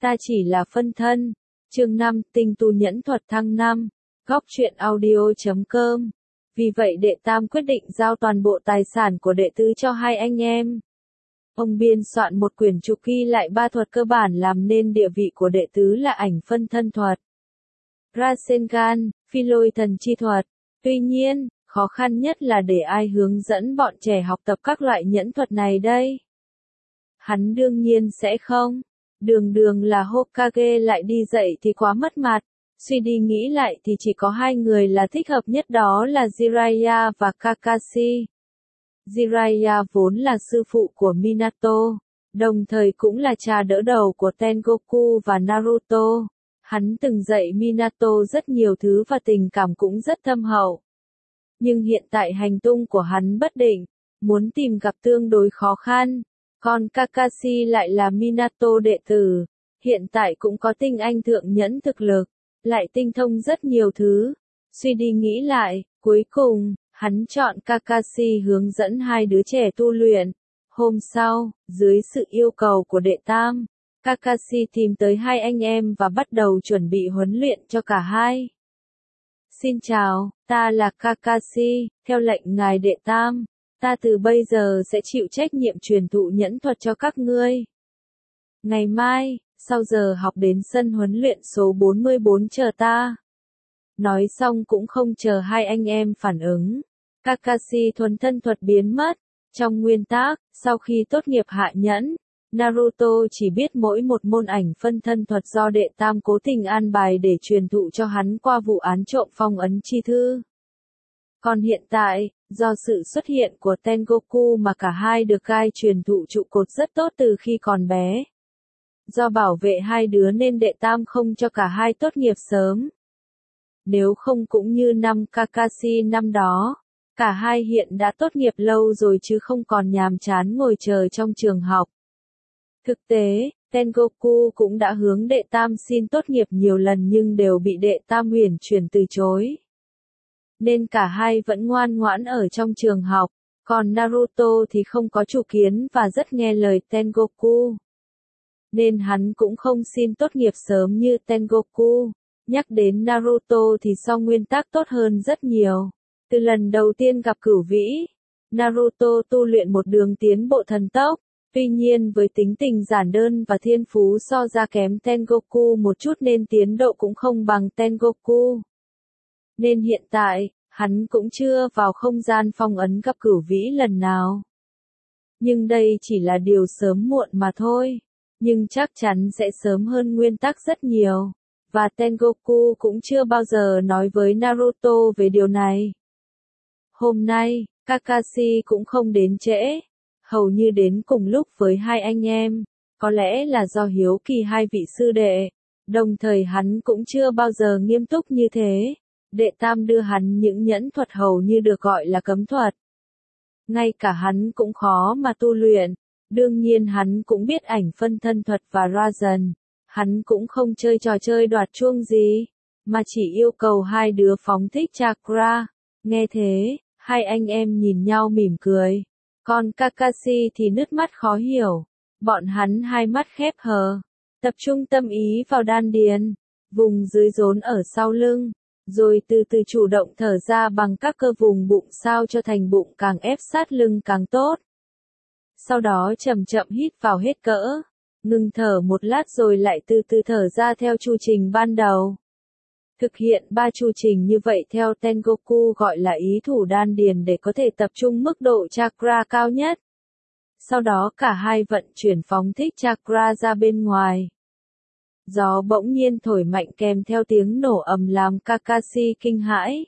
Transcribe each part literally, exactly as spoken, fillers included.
Ta chỉ là phân thân. Chương năm, tinh tu nhẫn thuật thăng năm. Góc truyện audio chấm com. Vì vậy đệ tam quyết định giao toàn bộ tài sản của đệ tứ cho hai anh em. Ông biên soạn một quyển trục ghi lại ba thuật cơ bản làm nên địa vị của đệ tứ là ảnh phân thân thuật, Rasengan, phi lôi thần chi thuật. Tuy nhiên, khó khăn nhất là để ai hướng dẫn bọn trẻ học tập các loại nhẫn thuật này đây? Hắn đương nhiên sẽ không. Đường đường là Hokage lại đi dạy thì quá mất mặt. Suy đi nghĩ lại thì chỉ có hai người là thích hợp nhất, đó là Jiraiya và Kakashi. Jiraiya vốn là sư phụ của Minato, đồng thời cũng là cha đỡ đầu của Tengoku và Naruto. Hắn từng dạy Minato rất nhiều thứ và tình cảm cũng rất thâm hậu. Nhưng hiện tại hành tung của hắn bất định, muốn tìm gặp tương đối khó khăn. Còn Kakashi lại là Minato đệ tử, hiện tại cũng có tinh anh thượng nhẫn thực lực, lại tinh thông rất nhiều thứ. Suy đi nghĩ lại, cuối cùng, hắn chọn Kakashi hướng dẫn hai đứa trẻ tu luyện. Hôm sau, dưới sự yêu cầu của đệ tam, Kakashi tìm tới hai anh em và bắt đầu chuẩn bị huấn luyện cho cả hai. Xin chào, ta là Kakashi, theo lệnh ngài đệ tam, ta từ bây giờ sẽ chịu trách nhiệm truyền thụ nhẫn thuật cho các ngươi. Ngày mai, sau giờ học đến sân huấn luyện số bốn mươi bốn chờ ta. Nói xong cũng không chờ hai anh em phản ứng. Kakashi thuần thân thuật biến mất. Trong nguyên tắc, sau khi tốt nghiệp hạ nhẫn, Naruto chỉ biết mỗi một môn ảnh phân thân thuật do đệ tam cố tình an bài để truyền thụ cho hắn qua vụ án trộm phong ấn chi thư. Còn hiện tại, do sự xuất hiện của Tengoku mà cả hai được gai truyền thụ trụ cột rất tốt từ khi còn bé. Do bảo vệ hai đứa nên đệ tam không cho cả hai tốt nghiệp sớm. Nếu không cũng như năm Kakashi năm đó, cả hai hiện đã tốt nghiệp lâu rồi chứ không còn nhàm chán ngồi chờ trong trường học. Thực tế, Tengoku cũng đã hướng đệ tam xin tốt nghiệp nhiều lần nhưng đều bị đệ tam huyền chuyển từ chối. Nên cả hai vẫn ngoan ngoãn ở trong trường học, còn Naruto thì không có chủ kiến và rất nghe lời Tengoku. Nên hắn cũng không xin tốt nghiệp sớm như Tengoku. Nhắc đến Naruto thì so nguyên tắc tốt hơn rất nhiều. Từ lần đầu tiên gặp Cửu Vĩ, Naruto tu luyện một đường tiến bộ thần tốc. Tuy nhiên với tính tình giản đơn và thiên phú so ra kém Tengoku một chút nên tiến độ cũng không bằng Tengoku. Nên hiện tại, hắn cũng chưa vào không gian phong ấn gặp Cửu Vĩ lần nào. Nhưng đây chỉ là điều sớm muộn mà thôi. Nhưng chắc chắn sẽ sớm hơn nguyên tắc rất nhiều. Và Tengoku cũng chưa bao giờ nói với Naruto về điều này. Hôm nay, Kakashi cũng không đến trễ. Hầu như đến cùng lúc với hai anh em. Có lẽ là do hiếu kỳ hai vị sư đệ. Đồng thời hắn cũng chưa bao giờ nghiêm túc như thế. Đệ tam đưa hắn những nhẫn thuật hầu như được gọi là cấm thuật. Ngay cả hắn cũng khó mà tu luyện. Đương nhiên hắn cũng biết ảnh phân thân thuật và Rasen. Hắn cũng không chơi trò chơi đoạt chuông gì, mà chỉ yêu cầu hai đứa phóng thích chakra. Nghe thế, hai anh em nhìn nhau mỉm cười. Còn Kakashi thì nước mắt khó hiểu. Bọn hắn hai mắt khép hờ, tập trung tâm ý vào đan điền, vùng dưới rốn ở sau lưng, rồi từ từ chủ động thở ra bằng các cơ vùng bụng sao cho thành bụng càng ép sát lưng càng tốt. Sau đó chậm chậm hít vào hết cỡ, ngừng thở một lát rồi lại từ từ thở ra theo chu trình ban đầu. Thực hiện ba chu trình như vậy theo Tengoku gọi là ý thủ đan điền để có thể tập trung mức độ chakra cao nhất. Sau đó cả hai vận chuyển phóng thích chakra ra bên ngoài. Gió bỗng nhiên thổi mạnh kèm theo tiếng nổ ầm làm Kakashi kinh hãi.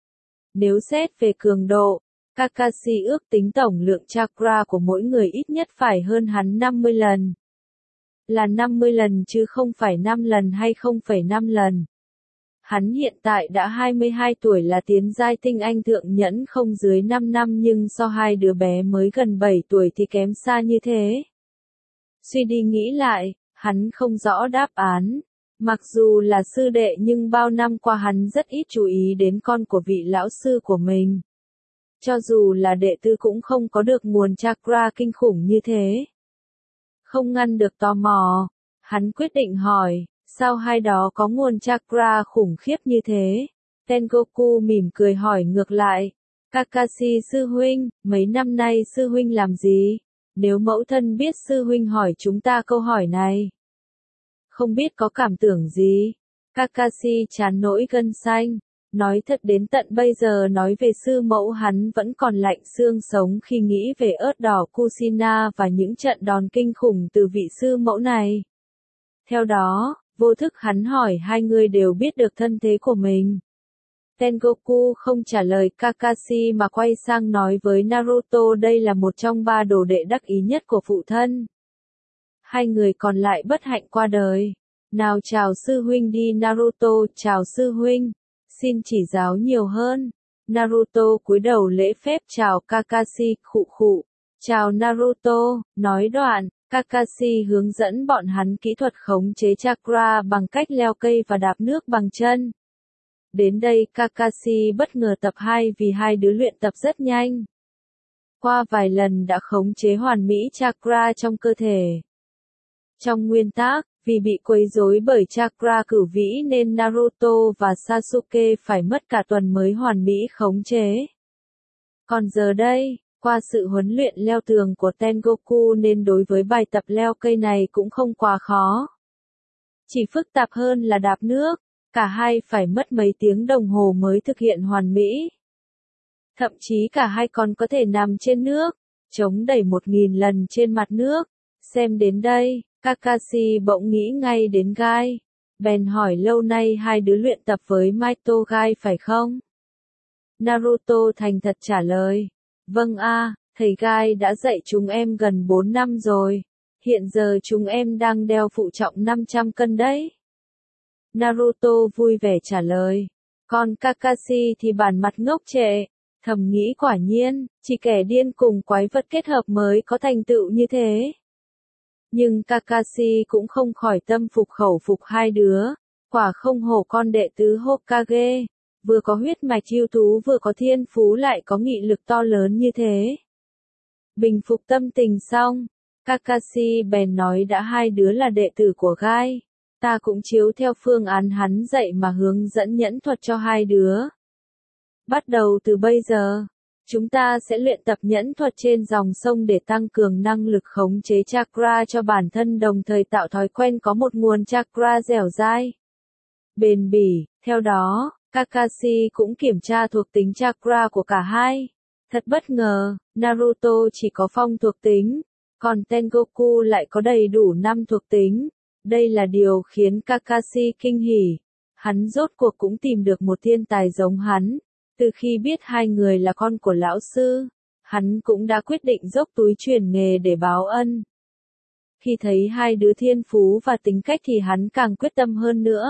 Nếu xét về cường độ, Kakashi ước tính tổng lượng chakra của mỗi người ít nhất phải hơn hắn năm mươi lần. Là năm mươi lần chứ không phải năm lần hay không phẩy năm lần. Hắn hiện tại đã hai mươi hai tuổi là tiến giai tinh anh thượng nhẫn không dưới năm năm nhưng so hai đứa bé mới gần bảy tuổi thì kém xa như thế. Suy đi nghĩ lại, hắn không rõ đáp án. Mặc dù là sư đệ nhưng bao năm qua hắn rất ít chú ý đến con của vị lão sư của mình. Cho dù là đệ tử cũng không có được nguồn chakra kinh khủng như thế. Không ngăn được tò mò, Hắn quyết định hỏi, sao hai đó có nguồn chakra khủng khiếp như thế? Tengoku mỉm cười hỏi ngược lại, Kakashi sư huynh, mấy năm nay sư huynh làm gì? Nếu mẫu thân biết sư huynh hỏi chúng ta câu hỏi này, không biết có cảm tưởng gì? Kakashi chán nỗi gân xanh, nói thật đến tận bây giờ nói về sư mẫu hắn vẫn còn lạnh xương sống khi nghĩ về ớt đỏ Kushina và những trận đòn kinh khủng từ vị sư mẫu này. Theo đó, vô thức hắn hỏi hai người đều biết được thân thế của mình. Tengoku không trả lời Kakashi mà quay sang nói với Naruto đây là một trong ba đồ đệ đắc ý nhất của phụ thân. Hai người còn lại bất hạnh qua đời. Nào chào sư huynh đi Naruto, chào sư huynh. Xin chỉ giáo nhiều hơn. Naruto cúi đầu lễ phép chào Kakashi, khụ khụ. Chào Naruto, nói đoạn, Kakashi hướng dẫn bọn hắn kỹ thuật khống chế chakra bằng cách leo cây và đạp nước bằng chân. Đến đây Kakashi bất ngờ tập hai vì hai đứa luyện tập rất nhanh. Qua vài lần đã khống chế hoàn mỹ chakra trong cơ thể. Trong nguyên tắc, vì bị quấy rối bởi chakra cửu vĩ nên Naruto và Sasuke phải mất cả tuần mới hoàn mỹ khống chế. Còn giờ đây, qua sự huấn luyện leo tường của Tengoku nên đối với bài tập leo cây này cũng không quá khó. Chỉ phức tạp hơn là đạp nước, cả hai phải mất mấy tiếng đồng hồ mới thực hiện hoàn mỹ. Thậm chí cả hai còn có thể nằm trên nước, chống đẩy một nghìn lần trên mặt nước. Xem đến đây, Kakashi bỗng nghĩ ngay đến Gai. Bèn hỏi lâu nay hai đứa luyện tập với Maito Gai phải không? Naruto thành thật trả lời. Vâng a, thầy Gai đã dạy chúng em gần bốn năm rồi. Hiện giờ chúng em đang đeo phụ trọng năm trăm cân đấy. Naruto vui vẻ trả lời. Còn Kakashi thì bản mặt ngốc trệ, thầm nghĩ quả nhiên, chỉ kẻ điên cùng quái vật kết hợp mới có thành tựu như thế. Nhưng Kakashi cũng không khỏi tâm phục khẩu phục hai đứa, quả không hổ con đệ tứ Hokage, vừa có huyết mạch ưu tú vừa có thiên phú lại có nghị lực to lớn như thế. Bình phục tâm tình xong, Kakashi bèn nói đã hai đứa là đệ tử của Gai, ta cũng chiếu theo phương án hắn dạy mà hướng dẫn nhẫn thuật cho hai đứa. Bắt đầu từ bây giờ, chúng ta sẽ luyện tập nhẫn thuật trên dòng sông để tăng cường năng lực khống chế chakra cho bản thân đồng thời tạo thói quen có một nguồn chakra dẻo dai, bền bỉ. Theo đó, Kakashi cũng kiểm tra thuộc tính chakra của cả hai. Thật bất ngờ, Naruto chỉ có phong thuộc tính, còn Tengoku lại có đầy đủ năm thuộc tính. Đây là điều khiến Kakashi kinh hỉ. Hắn rốt cuộc cũng tìm được một thiên tài giống hắn. Từ khi biết hai người là con của lão sư, hắn cũng đã quyết định dốc túi truyền nghề để báo ân. Khi thấy hai đứa thiên phú và tính cách thì hắn càng quyết tâm hơn nữa.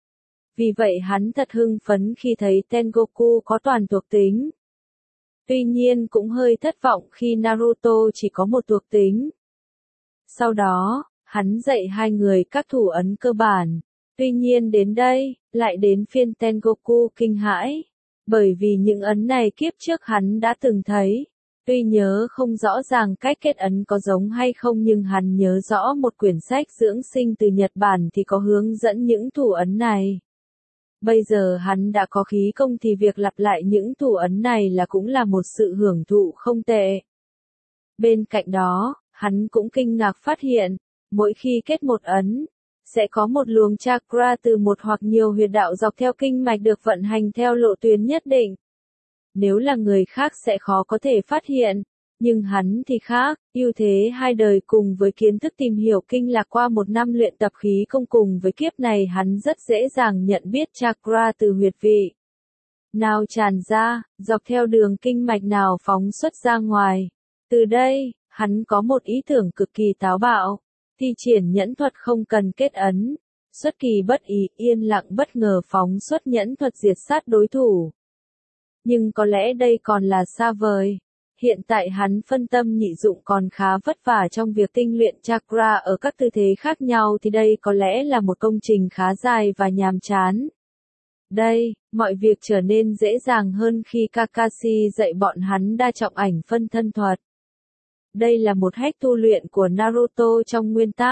Vì vậy hắn thật hưng phấn khi thấy Tengoku có toàn thuộc tính. Tuy nhiên cũng hơi thất vọng khi Naruto chỉ có một thuộc tính. Sau đó, hắn dạy hai người các thủ ấn cơ bản. Tuy nhiên đến đây, lại đến phiên Tengoku kinh hãi. Bởi vì những ấn này kiếp trước hắn đã từng thấy. Tuy nhớ không rõ ràng cách kết ấn có giống hay không nhưng hắn nhớ rõ một quyển sách dưỡng sinh từ Nhật Bản thì có hướng dẫn những thủ ấn này. Bây giờ hắn đã có khí công thì việc lặp lại những thủ ấn này là cũng là một sự hưởng thụ không tệ. Bên cạnh đó, hắn cũng kinh ngạc phát hiện, mỗi khi kết một ấn, sẽ có một luồng chakra từ một hoặc nhiều huyệt đạo dọc theo kinh mạch được vận hành theo lộ tuyến nhất định. Nếu là người khác sẽ khó có thể phát hiện, nhưng hắn thì khác, ưu thế hai đời cùng với kiến thức tìm hiểu kinh lạc qua một năm luyện tập khí công cùng với kiếp này hắn rất dễ dàng nhận biết chakra từ huyệt vị nào tràn ra, dọc theo đường kinh mạch nào phóng xuất ra ngoài. Từ đây, hắn có một ý tưởng cực kỳ táo bạo. Thi triển nhẫn thuật không cần kết ấn, xuất kỳ bất ý, yên lặng bất ngờ phóng xuất nhẫn thuật diệt sát đối thủ. Nhưng có lẽ đây còn là xa vời. Hiện tại hắn phân tâm nhị dụng còn khá vất vả trong việc tinh luyện chakra ở các tư thế khác nhau thì đây có lẽ là một công trình khá dài và nhàm chán. Đây, mọi việc trở nên dễ dàng hơn khi Kakashi dạy bọn hắn đa trọng ảnh phân thân thuật. Đây là một hack tu luyện của Naruto trong nguyên tắc,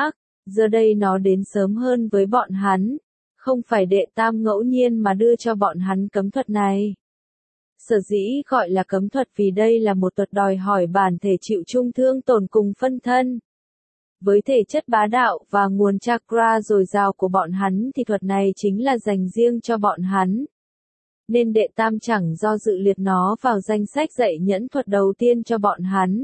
Giờ đây nó đến sớm hơn với bọn hắn. Không phải đệ tam ngẫu nhiên mà đưa cho bọn hắn cấm thuật này. Sở dĩ gọi là cấm thuật vì đây là một thuật đòi hỏi bản thể chịu chung thương tổn cùng phân thân. Với thể chất bá đạo và nguồn chakra dồi dào của bọn hắn thì thuật này chính là dành riêng cho bọn hắn. Nên đệ tam chẳng do dự liệt nó vào danh sách dạy nhẫn thuật đầu tiên cho bọn hắn.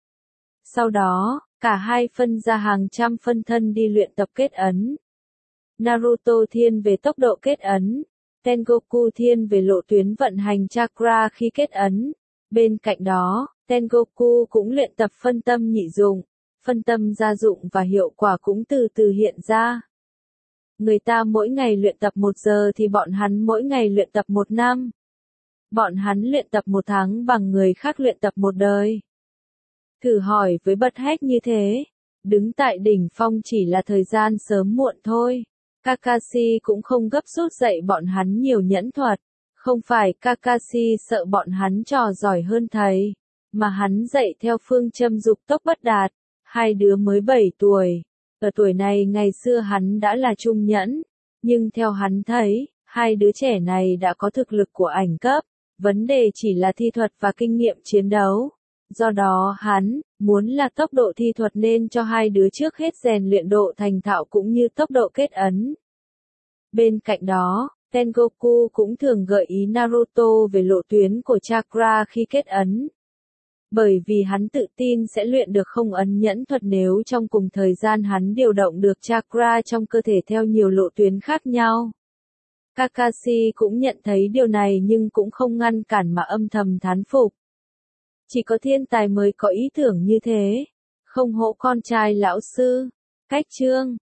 Sau đó, cả hai phân ra hàng trăm phân thân đi luyện tập kết ấn. Naruto thiên về tốc độ kết ấn, Tengoku thiên về lộ tuyến vận hành chakra khi kết ấn. Bên cạnh đó, Tengoku cũng luyện tập phân tâm nhị dụng, phân tâm gia dụng và hiệu quả cũng từ từ hiện ra. Người ta mỗi ngày luyện tập một giờ thì bọn hắn mỗi ngày luyện tập một năm. Bọn hắn luyện tập một tháng bằng người khác luyện tập một đời. Thử hỏi với bật hách như thế, đứng tại đỉnh phong chỉ là thời gian sớm muộn thôi. Kakashi cũng không gấp rút dạy bọn hắn nhiều nhẫn thuật. Không phải Kakashi sợ bọn hắn trò giỏi hơn thầy, mà hắn dạy theo phương châm dục tốc bất đạt. Hai đứa mới bảy tuổi. Ở tuổi này ngày xưa hắn đã là trung nhẫn. Nhưng theo hắn thấy, hai đứa trẻ này đã có thực lực của ảnh cấp. Vấn đề chỉ là thi thuật và kinh nghiệm chiến đấu. Do đó hắn, muốn là tốc độ thi thuật nên cho hai đứa trước hết rèn luyện độ thành thạo cũng như tốc độ kết ấn. Bên cạnh đó, Tengoku cũng thường gợi ý Naruto về lộ tuyến của chakra khi kết ấn. Bởi vì hắn tự tin sẽ luyện được không ấn nhẫn thuật nếu trong cùng thời gian hắn điều động được chakra trong cơ thể theo nhiều lộ tuyến khác nhau. Kakashi cũng nhận thấy điều này nhưng cũng không ngăn cản mà âm thầm thán phục. Chỉ có thiên tài mới có ý tưởng như thế. Không hổ con trai lão sư. Cách chương